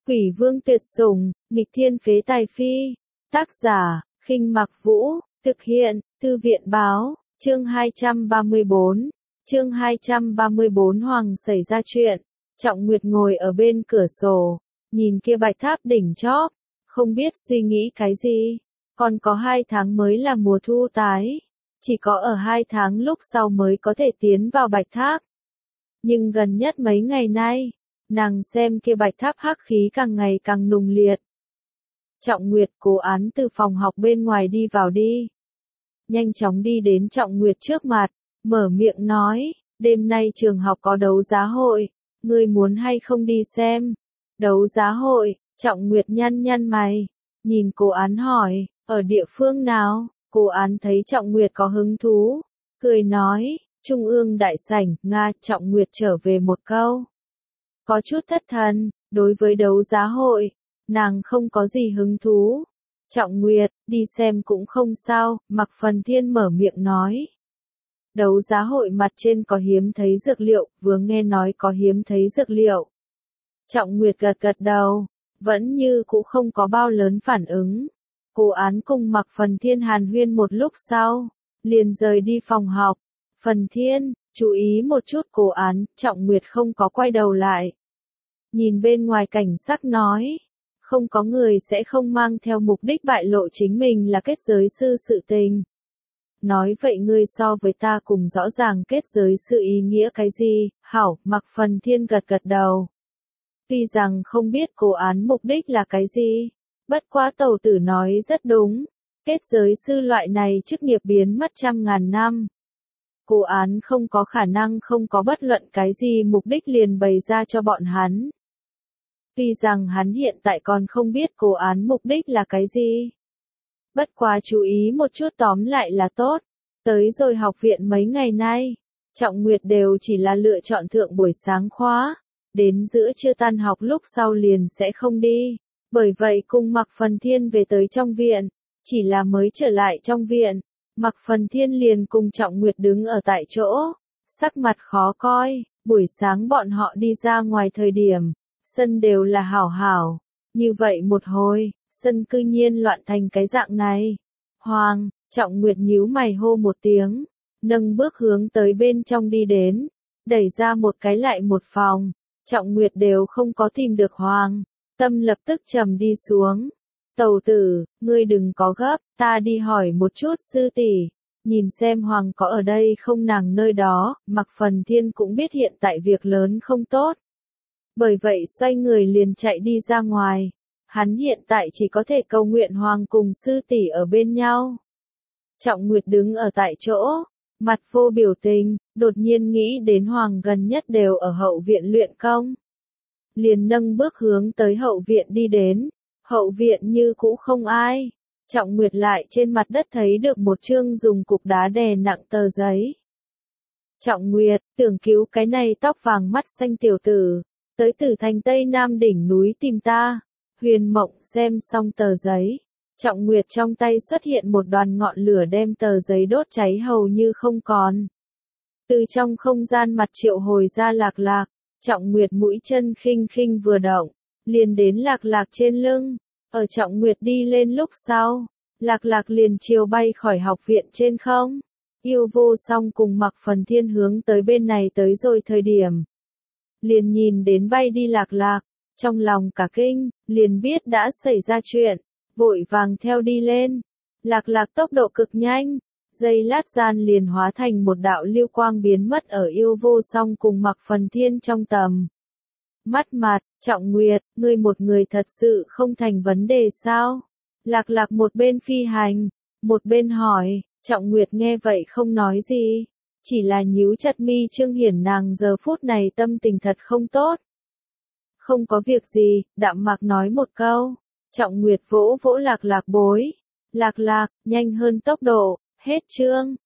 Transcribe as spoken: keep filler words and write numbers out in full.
Quỷ vương tuyệt sủng, nghịch thiên phế tài phi. Tác giả, Khinh Mặc Vũ, thực hiện, Thư viện báo, chương hai trăm ba mươi bốn. Chương hai trăm ba mươi bốn Hoàng xảy ra chuyện. Trọng Nguyệt ngồi ở bên cửa sổ, nhìn kia bạch tháp đỉnh chóp, không biết suy nghĩ cái gì. Còn có hai tháng mới là mùa thu tái, chỉ có ở hai tháng lúc sau mới có thể tiến vào bạch tháp. Nhưng gần nhất mấy ngày nay, nàng xem kia bạch tháp hắc khí càng ngày càng nùng liệt. Trọng Nguyệt cố án từ phòng học bên ngoài đi vào đi. Nhanh chóng đi đến Trọng Nguyệt trước mặt, mở miệng nói, đêm nay trường học có đấu giá hội, ngươi muốn hay không đi xem? Đấu giá hội, Trọng Nguyệt nhăn nhăn mày, nhìn cố án hỏi, ở địa phương nào? Cố án thấy Trọng Nguyệt có hứng thú, cười nói, Trung ương đại sảnh, Nga. Trọng Nguyệt trở về một câu. Có chút thất thần, đối với đấu giá hội, nàng không có gì hứng thú. Trọng Nguyệt, đi xem cũng không sao, Mạc Phần Thiên mở miệng nói. Đấu giá hội mặt trên có hiếm thấy dược liệu, vừa nghe nói có hiếm thấy dược liệu. Trọng Nguyệt gật gật đầu, vẫn như cũ không có bao lớn phản ứng. Cố án cùng Mạc Phần Thiên hàn huyên một lúc sau, liền rời đi phòng học. Phần Thiên, chú ý một chút cố án, Trọng Nguyệt không có quay đầu lại. Nhìn bên ngoài cảnh sắc nói, không có người sẽ không mang theo mục đích bại lộ chính mình là kết giới sư sự tình. Nói vậy ngươi so với ta cùng rõ ràng kết giới sư ý nghĩa cái gì, hảo, Mạc Phần Thiên gật gật đầu. Tuy rằng không biết cố án mục đích là cái gì, bất quá tẩu tử nói rất đúng, kết giới sư loại này chức nghiệp biến mất trăm ngàn năm. Cố án không có khả năng không có bất luận cái gì mục đích liền bày ra cho bọn hắn. Tuy rằng hắn hiện tại còn không biết cố án mục đích là cái gì. Bất quá chú ý một chút tóm lại là tốt. Tới rồi học viện mấy ngày nay, Trọng Nguyệt đều chỉ là lựa chọn thượng buổi sáng khóa. Đến giữa trưa tan học lúc sau liền sẽ không đi. Bởi vậy cùng Mạc Phần Thiên về tới trong viện. Chỉ là mới trở lại trong viện, Mạc Phần Thiên liền cùng Trọng Nguyệt đứng ở tại chỗ. Sắc mặt khó coi, buổi sáng bọn họ đi ra ngoài thời điểm. Sân đều là hảo hảo. Như vậy một hồi, sân cư nhiên loạn thành cái dạng này. Hoàng, Trọng Nguyệt nhíu mày hô một tiếng. Nâng bước hướng tới bên trong đi đến. Đẩy ra một cái lại một phòng. Trọng Nguyệt đều không có tìm được Hoàng. Tâm lập tức trầm đi xuống. Tẩu tử, ngươi đừng có gấp, ta đi hỏi một chút sư tỷ. Nhìn xem Hoàng có ở đây không nàng nơi đó. Mạc Phần Thiên cũng biết hiện tại việc lớn không tốt. Bởi vậy xoay người liền chạy đi ra ngoài. Hắn hiện tại chỉ có thể cầu nguyện Hoàng cùng sư tỷ ở bên nhau. Trọng Nguyệt đứng ở tại chỗ, mặt vô biểu tình, đột nhiên nghĩ đến Hoàng gần nhất đều ở hậu viện luyện công. Liền nâng bước hướng tới hậu viện đi đến. Hậu viện như cũ không ai. Trọng Nguyệt lại trên mặt đất thấy được một chương dùng cục đá đè nặng tờ giấy. Trọng Nguyệt, tưởng cứu cái này tóc vàng mắt xanh tiểu tử. Tới từ thành Tây Nam đỉnh núi tìm ta. Huyền Mộng xem xong tờ giấy. Trọng Nguyệt trong tay xuất hiện một đoàn ngọn lửa đem tờ giấy đốt cháy hầu như không còn. Từ trong không gian mặt triệu hồi ra Lạc Lạc. Trọng Nguyệt mũi chân khinh khinh vừa động. Liền đến Lạc Lạc trên lưng. Ở Trọng Nguyệt đi lên lúc sau. Lạc Lạc liền chiều bay khỏi học viện trên không. Yêu Vô Song cùng Mạc Phần Thiên hướng tới bên này tới rồi thời điểm. Liền nhìn đến bay đi Lạc Lạc, trong lòng cả kinh, liền biết đã xảy ra chuyện, vội vàng theo đi lên. Lạc Lạc tốc độ cực nhanh, giây lát gian liền hóa thành một đạo lưu quang biến mất ở Yêu Vô Song cùng Mạc Phần Thiên trong tầm. Mắt mặt, Trọng Nguyệt, ngươi một người thật sự không thành vấn đề sao? Lạc Lạc một bên phi hành, một bên hỏi. Trọng Nguyệt nghe vậy không nói gì. Chỉ là nhíu chặt mi trương hiển nàng giờ phút này tâm tình thật không tốt. Không có việc gì, đạm mạc nói một câu. Trọng Nguyệt vỗ vỗ Lạc Lạc bối. Lạc Lạc, nhanh hơn tốc độ, hết chương.